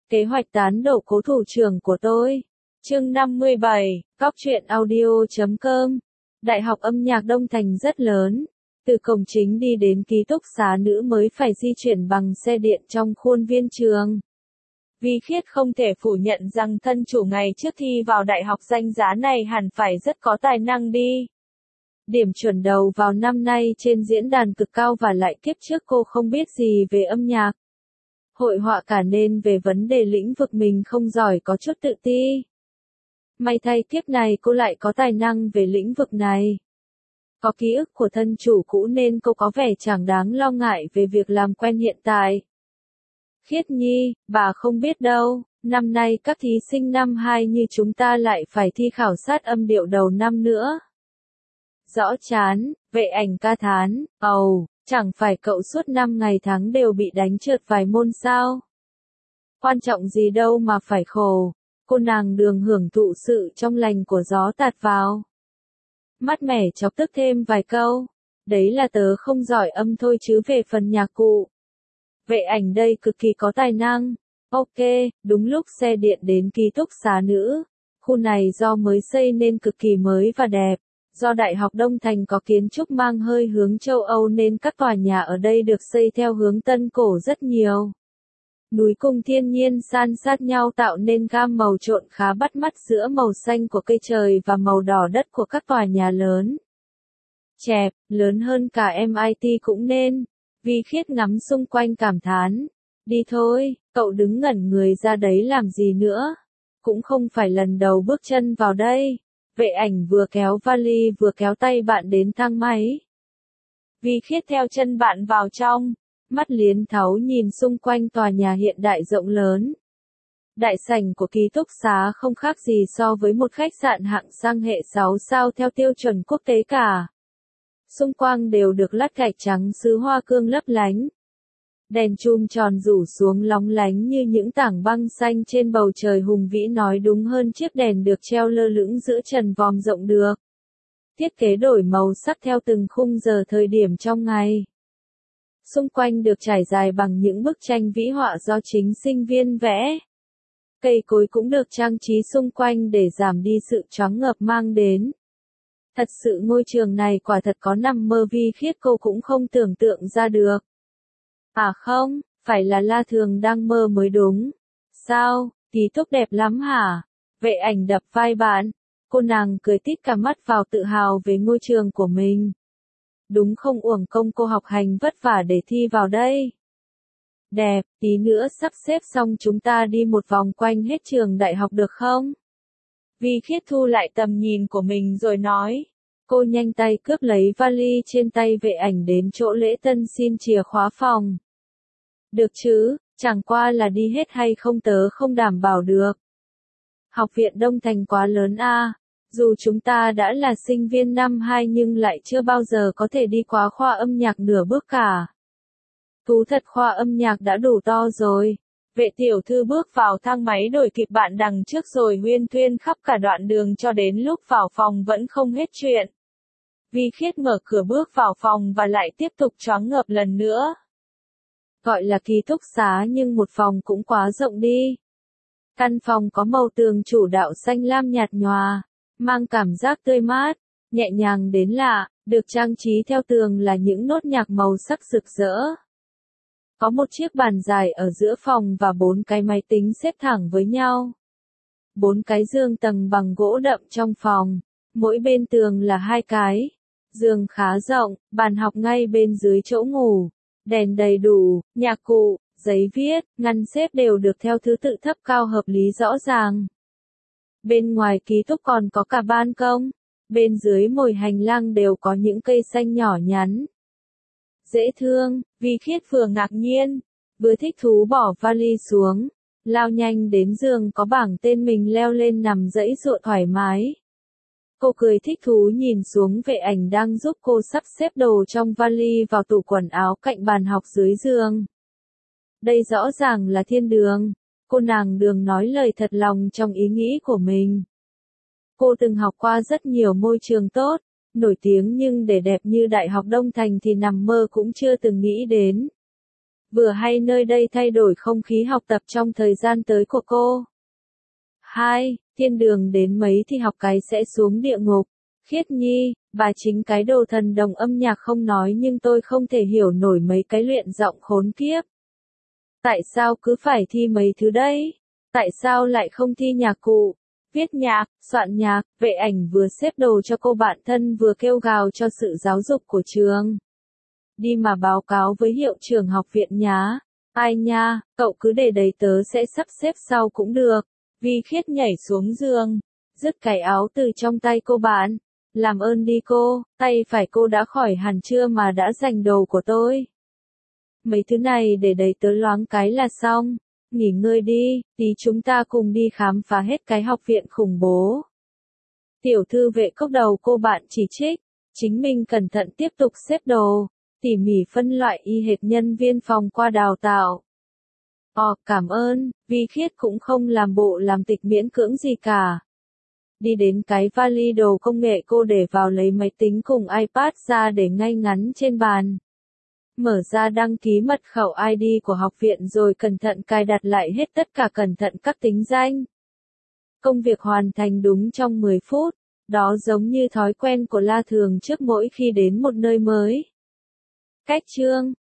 Kế hoạch tán đổ cố thủ trưởng của tôi. Chương 57, Góc truyện audio.com. Đại học âm nhạc Đông Thành rất lớn. Từ cổng chính đi đến ký túc xá nữ mới phải di chuyển bằng xe điện trong khuôn viên trường. Vi Khiết không thể phủ nhận rằng thân chủ ngày trước thi vào đại học danh giá này hẳn phải rất có tài năng đi. Điểm chuẩn đầu vào năm nay trên diễn đàn cực cao và lại kiếp trước cô không biết gì về âm nhạc. Hội họa cả nên về vấn đề lĩnh vực mình không giỏi có chút tự ti. May thay kiếp này cô lại có tài năng về lĩnh vực này. Có ký ức của thân chủ cũ nên cô có vẻ chẳng đáng lo ngại về việc làm quen hiện tại. Khiết Nhi, bà không biết đâu, năm nay các thí sinh năm 2 như chúng ta lại phải thi khảo sát âm điệu đầu năm nữa. Rõ chán, Vệ Ảnh ca thán, chẳng phải cậu suốt 5 ngày tháng đều bị đánh trượt vài môn sao? Quan trọng gì đâu mà phải khổ, cô nàng Đường hưởng thụ sự trong lành của gió tạt vào. Mát mẻ chọc tức thêm vài câu, đấy là tớ không giỏi âm thôi chứ về phần nhạc cụ. Vệ Ảnh đây cực kỳ có tài năng. Ok, đúng lúc xe điện đến ký túc xá nữ. Khu này do mới xây nên cực kỳ mới và đẹp. Do Đại học Đông Thành có kiến trúc mang hơi hướng châu Âu nên các tòa nhà ở đây được xây theo hướng tân cổ rất nhiều. Núi cùng thiên nhiên san sát nhau tạo nên gam màu trộn khá bắt mắt giữa màu xanh của cây trời và màu đỏ đất của các tòa nhà lớn. Chẹp, lớn hơn cả MIT cũng nên. Vi Khiết ngắm xung quanh cảm thán. Đi thôi, cậu đứng ngẩn người ra đấy làm gì nữa? Cũng không phải lần đầu bước chân vào đây. Vệ Ảnh vừa kéo vali vừa kéo tay bạn đến thang máy. Vi Khiết theo chân bạn vào trong, mắt liến thấu nhìn xung quanh tòa nhà hiện đại rộng lớn. Đại sảnh của ký túc xá không khác gì so với một khách sạn hạng sang hệ 6 sao theo tiêu chuẩn quốc tế cả. Xung quanh đều được lát gạch trắng sứ hoa cương lấp lánh. Đèn chùm tròn rủ xuống lóng lánh như những tảng băng xanh trên bầu trời hùng vĩ, nói đúng hơn chiếc đèn được treo lơ lửng giữa trần vòm rộng được. Thiết kế đổi màu sắc theo từng khung giờ thời điểm trong ngày. Xung quanh được trải dài bằng những bức tranh vĩ họa do chính sinh viên vẽ. Cây cối cũng được trang trí xung quanh để giảm đi sự choáng ngợp mang đến. Thật sự ngôi trường này quả thật có nằm mơ Vi Khiết cô cũng không tưởng tượng ra được. À không, phải là La Thường đang mơ mới đúng. Sao, ký túc đẹp lắm hả? Vệ Ảnh đập vai bạn. Cô nàng cười tít cả mắt vào tự hào về ngôi trường của mình. Đúng không uổng công cô học hành vất vả để thi vào đây. Đẹp, tí nữa sắp xếp xong chúng ta đi một vòng quanh hết trường đại học được không? Vi Khiết thu lại tầm nhìn của mình rồi nói. Cô nhanh tay cướp lấy vali trên tay Vệ Ảnh đến chỗ lễ tân xin chìa khóa phòng. Được chứ, chẳng qua là đi hết hay không tớ không đảm bảo được. Học viện Đông Thành quá lớn a, dù chúng ta đã là sinh viên năm 2 nhưng lại chưa bao giờ có thể đi qua khoa âm nhạc nửa bước cả. Thú thật khoa âm nhạc đã đủ to rồi. Vệ tiểu thư bước vào thang máy đuổi kịp bạn đằng trước rồi huyên thuyên khắp cả đoạn đường cho đến lúc vào phòng vẫn không hết chuyện. Vi Khiết mở cửa bước vào phòng và lại tiếp tục choáng ngợp lần nữa. Gọi là ký túc xá nhưng một phòng cũng quá rộng đi. Căn phòng có màu tường chủ đạo xanh lam nhạt nhòa, mang cảm giác tươi mát, nhẹ nhàng đến lạ, được trang trí theo tường là những nốt nhạc màu sắc rực rỡ. Có một chiếc bàn dài ở giữa phòng và 4 cái máy tính xếp thẳng với nhau. 4 cái giường tầng bằng gỗ đậm trong phòng, mỗi bên tường là 2 cái. Giường khá rộng, bàn học ngay bên dưới chỗ ngủ, đèn đầy đủ, nhạc cụ, giấy viết, ngăn xếp đều được theo thứ tự thấp cao hợp lý rõ ràng. Bên ngoài ký túc còn có cả ban công, bên dưới mồi hành lang đều có những cây xanh nhỏ nhắn. Dễ thương, Vi Khiết vừa ngạc nhiên, vừa thích thú bỏ vali xuống, lao nhanh đến giường có bảng tên mình leo lên nằm giãy giụa thoải mái. Cô cười thích thú nhìn xuống Vệ Ảnh đang giúp cô sắp xếp đồ trong vali vào tủ quần áo cạnh bàn học dưới giường. Đây rõ ràng là thiên đường. Cô nàng Đường nói lời thật lòng trong ý nghĩ của mình. Cô từng học qua rất nhiều môi trường tốt, nổi tiếng nhưng để đẹp như Đại học Đông Thành thì nằm mơ cũng chưa từng nghĩ đến. Vừa hay nơi đây thay đổi không khí học tập trong thời gian tới của cô. 2. Thiên đường đến mấy thì học cái sẽ xuống địa ngục. Khiết Nhi, bà chính cái đồ thần đồng âm nhạc không nói nhưng tôi không thể hiểu nổi mấy cái luyện giọng khốn kiếp. Tại sao cứ phải thi mấy thứ đấy? Tại sao lại không thi nhạc cụ? Viết nhạc, soạn nhạc, vệ ảnh vừa xếp đồ cho cô bạn thân vừa kêu gào cho sự giáo dục của trường. Đi mà báo cáo với hiệu trưởng học viện nhá. Ai nha, cậu cứ để đấy tớ sẽ sắp xếp sau cũng được. Vi Khiết nhảy xuống giường, dứt cái áo từ trong tay cô bạn. Làm ơn đi cô, tay phải cô đã khỏi hẳn chưa mà đã giành đồ của tôi. Mấy thứ này để đấy tớ loáng cái là xong. Nghỉ ngơi đi, tí chúng ta cùng đi khám phá hết cái học viện khủng bố. Tiểu thư vệ cốc đầu cô bạn chỉ trích, chính mình cẩn thận tiếp tục xếp đồ, tỉ mỉ phân loại y hệt nhân viên phòng qua đào tạo. Cảm ơn, Vi Khiết cũng không làm bộ làm tịch miễn cưỡng gì cả. Đi đến cái vali đồ công nghệ cô để vào lấy máy tính cùng iPad ra để ngay ngắn trên bàn. Mở ra đăng ký mật khẩu ID của học viện rồi cẩn thận cài đặt lại hết tất cả cẩn thận các tính danh. Công việc hoàn thành đúng trong 10 phút, đó giống như thói quen của La Thường trước mỗi khi đến một nơi mới. Cách chương